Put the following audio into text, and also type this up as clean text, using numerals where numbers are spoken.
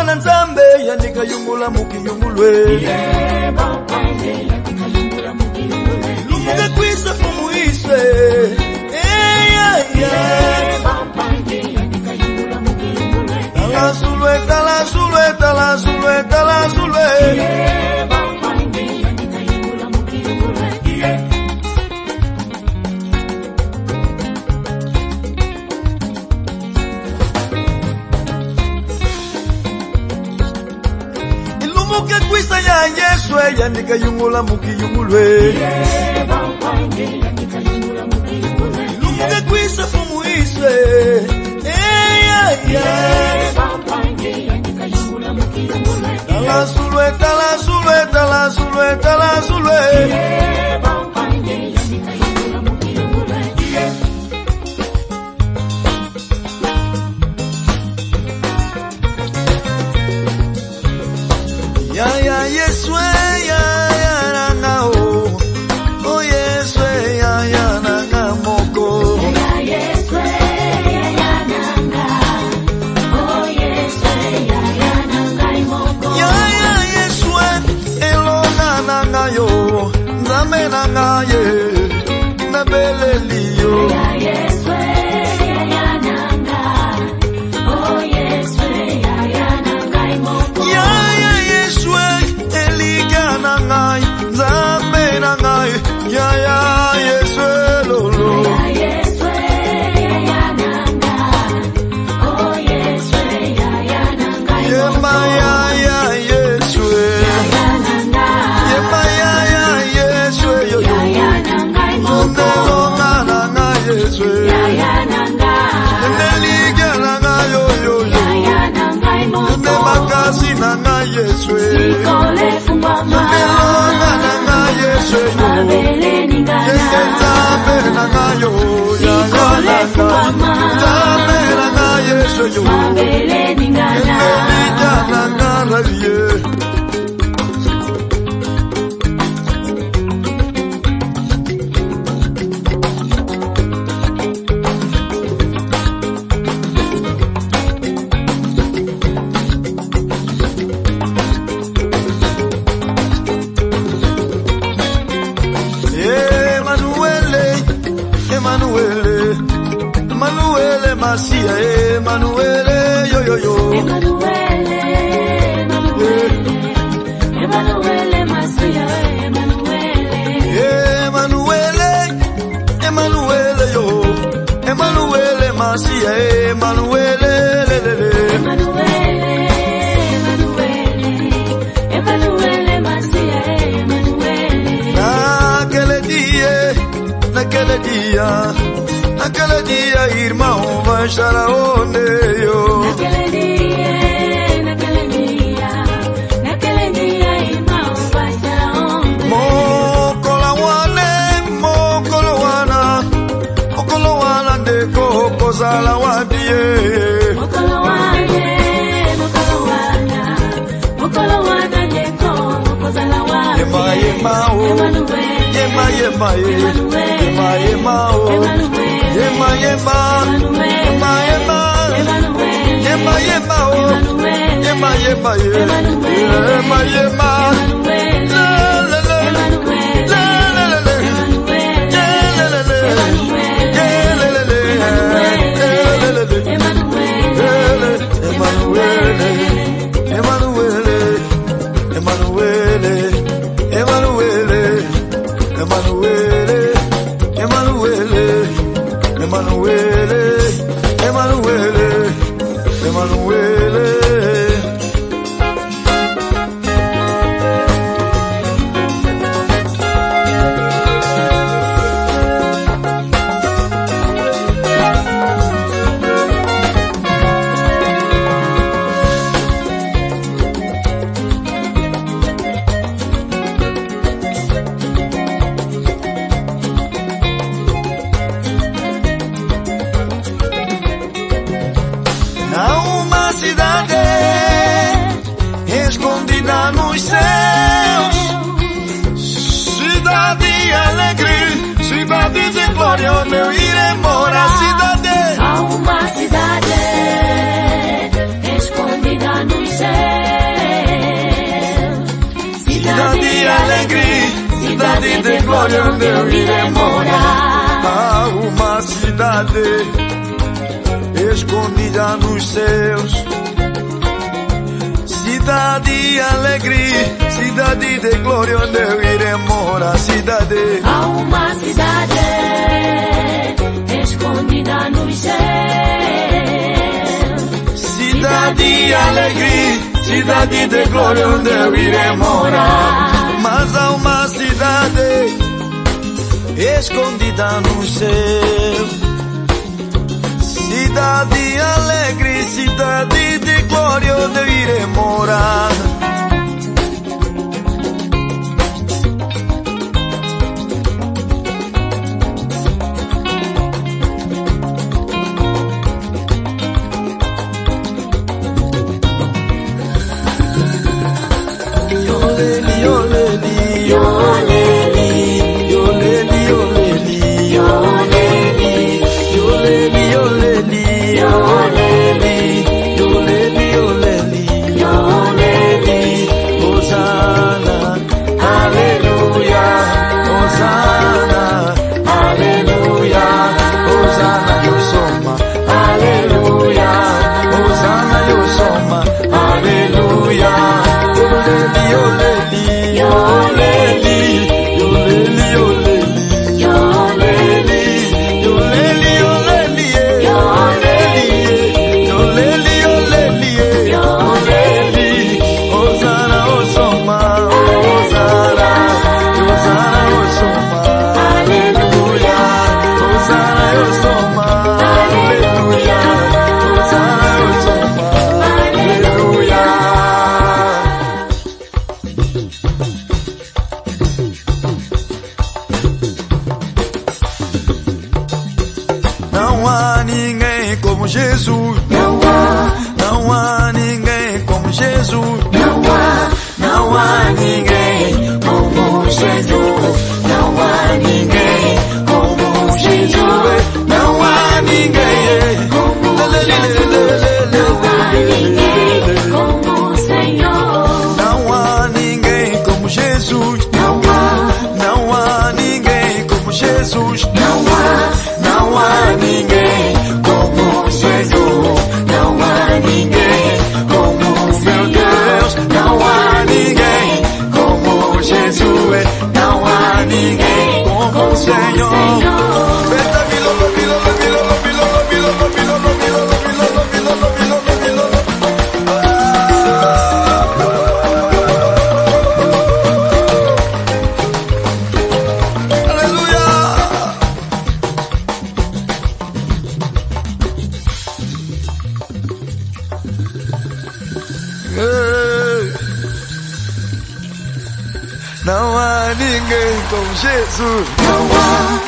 na nzambe yandika yungula mukiyungulwe lumuke kwisa fumuiswe Talasulwe, talasulwe, talasulwe, talasulwe Ilumuke kwisa ya Yeswe yandika yungula mukiyungulwe Ilumuke kwisa fumuiswe Talasulwe, talasulwe, talasulwe, talasulwe Ya Yeswe ya nanga oh Yeswe ya nanga moko Ya Yeswe ya nanga oh Yeswe ya nanga moko Ya Yeswe elona nanga yo nzambe nanga ye na beleliyo Ya Yeswe ya nanga oh Yeswe ya nanga moko Yeswe eliga nangai nzambe nangai ya Yeswe lolo ya Yeswe ya nanga oh Yeswe ya nanga yema ya Yeswe ya nanga yema ya Yeswe yo ya nanga moko nanga Yeswe ya nanga eliga nanga yo ya nanga moko makasi nanga Yeswe Sikole fumama nanga Yeswe mabele ningana Nzambe nanga yo Sikole fumama Nzambe nanga Yeswe yo mabele ningana nanga ralie Emanuele Masia Emanuele yo yo yo Emanuele Masia Emanuele yo Emanuele Masia Emanuele Emanuele Masia Emanuele Aquele dia, irmão, vai estar aonde eu? Naquele dia, irmão, vai estar aonde? Mokolowana, de coco salawadie. Mokolowana, de coco salawadie. Yema, eu irei morar cidade. Há uma cidade escondida nos céus. alegria, cidade de glória onde eu irei morar. Há uma cidade escondida nos céus, cidade alegria, cidade de glória onde eu irei morar. Cidade, há uma cidade escondida nos céus, cidade alegria, cidade de glória onde eu irei morar. Mas há uma cidade escondida no céu, cidade alegre, cidade de glória onde eu irei morar. Não há ninguém como Jesus. Não há ninguém como Jesus. Não há ninguém como Jesus. Não há ninguém como Jesus. Não há ninguém como Jesus. Não há ninguém como Senhor. Não há ninguém como Jesus. Não há ninguém como Jesus. Não há ninguém como Jesus. Não há ninguém como Meu Deus, não há ninguém como Jesus. Não há ninguém como o Senhor. Não há ninguém como Jesus. Não há